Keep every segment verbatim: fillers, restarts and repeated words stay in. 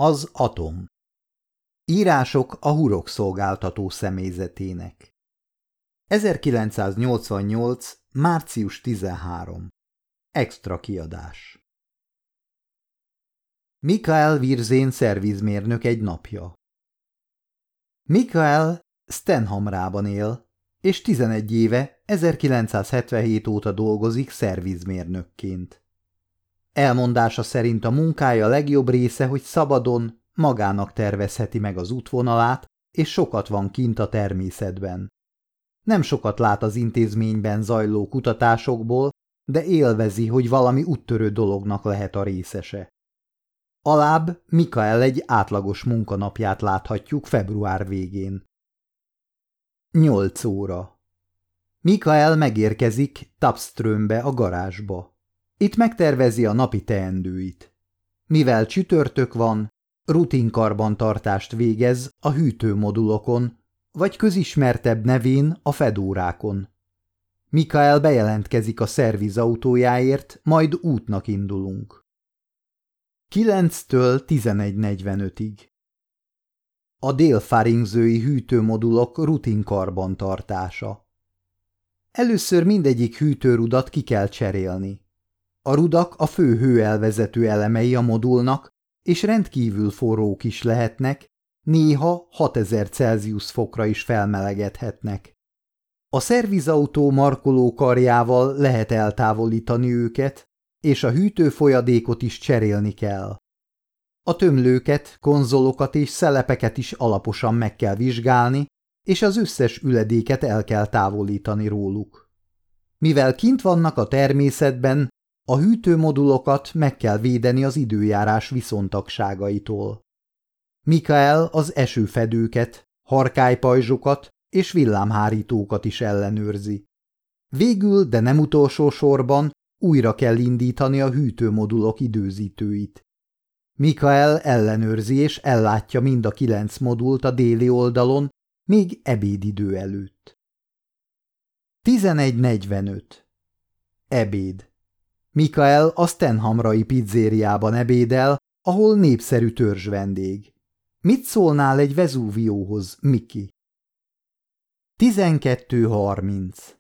Az atom. Írások a hurok szolgáltató személyzetének. ezerkilencszáznyolcvannyolc. március tizenharmadika. Extra kiadás. Mikael Wirsén szervizmérnök egy napja. Mikael Stenhamrában él, és tizenegy éve, ezerkilencszázhetvenhét óta dolgozik szervizmérnökként. Elmondása szerint a munkája legjobb része, hogy szabadon, magának tervezheti meg az útvonalát, és sokat van kint a természetben. Nem sokat lát az intézményben zajló kutatásokból, de élvezi, hogy valami úttörő dolognak lehet a részese. Alább Mikael egy átlagos munkanapját láthatjuk február végén. Nyolc óra. Mikael megérkezik Tapströmbe a garázsba. Itt megtervezi a napi teendőit. Mivel csütörtök van, rutinkarbantartást végez a hűtőmodulokon, vagy közismertebb nevén a fedórákon. Mikael bejelentkezik a szervizautójáért, majd útnak indulunk. kilenctől tizenegy negyvenötig. A délfaringzői hűtőmodulok rutinkarbantartása. Először mindegyik hűtőrudat ki kell cserélni. A rudak a fő hőelvezető elemei a modulnak, és rendkívül forrók is lehetnek, néha hatezer Celsius fokra is felmelegedhetnek. A szervizautó markoló karjával lehet eltávolítani őket, és a hűtőfolyadékot is cserélni kell. A tömlőket, konzolokat és szelepeket is alaposan meg kell vizsgálni, és az összes üledéket el kell távolítani róluk. Mivel kint vannak a természetben, a hűtőmodulokat meg kell védeni az időjárás viszontagságaitól. Mikael az esőfedőket, harkálypajzsokat és villámhárítókat is ellenőrzi. Végül, de nem utolsó sorban újra kell indítani a hűtőmodulok időzítőit. Mikael ellenőrzi és ellátja mind a kilenc modult a déli oldalon, még ebédidő előtt. tizenegy negyvenöt. Ebéd. Mikael a Stenhamrai pizzériában ebédel, ahol népszerű törzsvendég. Mit szólnál egy Vezúvióhoz, Miki? tizenkettő harminc.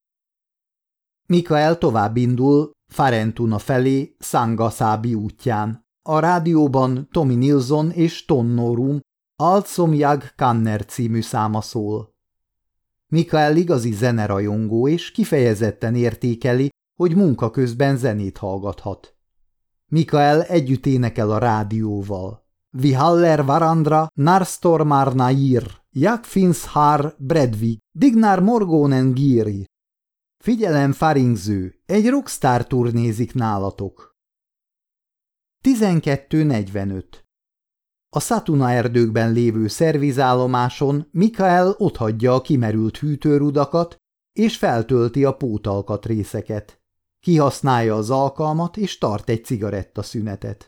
Mikael tovább indul Farentuna felé Sangaszábi útján. A rádióban Tommy Nilsson és Ton Norum Allt som jag kanner című száma szól. Mikael igazi zenerajongó és kifejezetten értékeli, hogy munka közben zenét hallgathat. Mikael együtt énekel a rádióval. Vi haller varandra när stormarna ir, jak finns här bredvid, dignar morgonen giri. Figyelem, faringző, egy rockstar turnézik nálatok. tizenkettő negyvenöt. A Satuna erdőkben lévő szervizállomáson Mikael otthagyja a kimerült hűtőrudakat, és feltölti a pótalkatrészeket. Kihasználja az alkalmat, és tart egy cigarettaszünetet.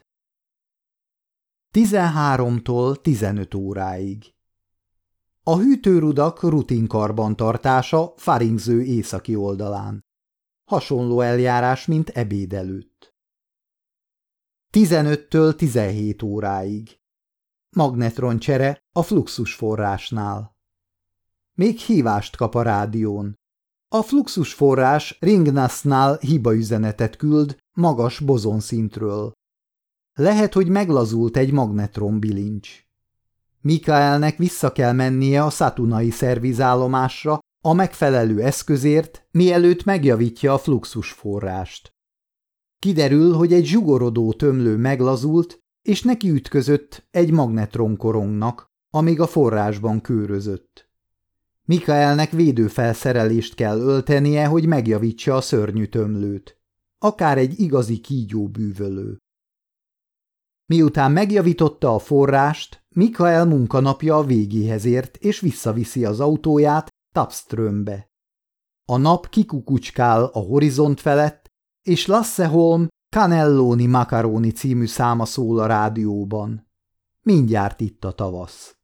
tizenháromtól tizenöt óráig. A hűtőrudak rutinkarbantartása Faringző északi oldalán. Hasonló eljárás, mint ebéd előtt. tizenöttől tizenhét óráig. Magnetroncsere a fluxusforrásnál. Még hívást kap a rádión. A fluxusforrás Ringnasnál hibaüzenetet küld magas bozonszintről. Lehet, hogy meglazult egy magnetronbilincs. Mikaelnek vissza kell mennie a satunai szervizállomásra a megfelelő eszközért, mielőtt megjavítja a fluxusforrást. Kiderül, hogy egy zsugorodó tömlő meglazult, és neki ütközött egy magnetronkorongnak, amíg a forrásban kőrözött. Mikaelnek védőfelszerelést kell öltenie, hogy megjavítsa a szörnyű tömlőt. Akár egy igazi kígyóbűvölő. Miután megjavította a forrást, Mikael munkanapja a végéhez ért, és visszaviszi az autóját Tapströmbe. A nap kikukucskál a horizont felett, és Lasse Holm Cannelloni Macaroni című száma szól a rádióban. Mindjárt itt a tavasz.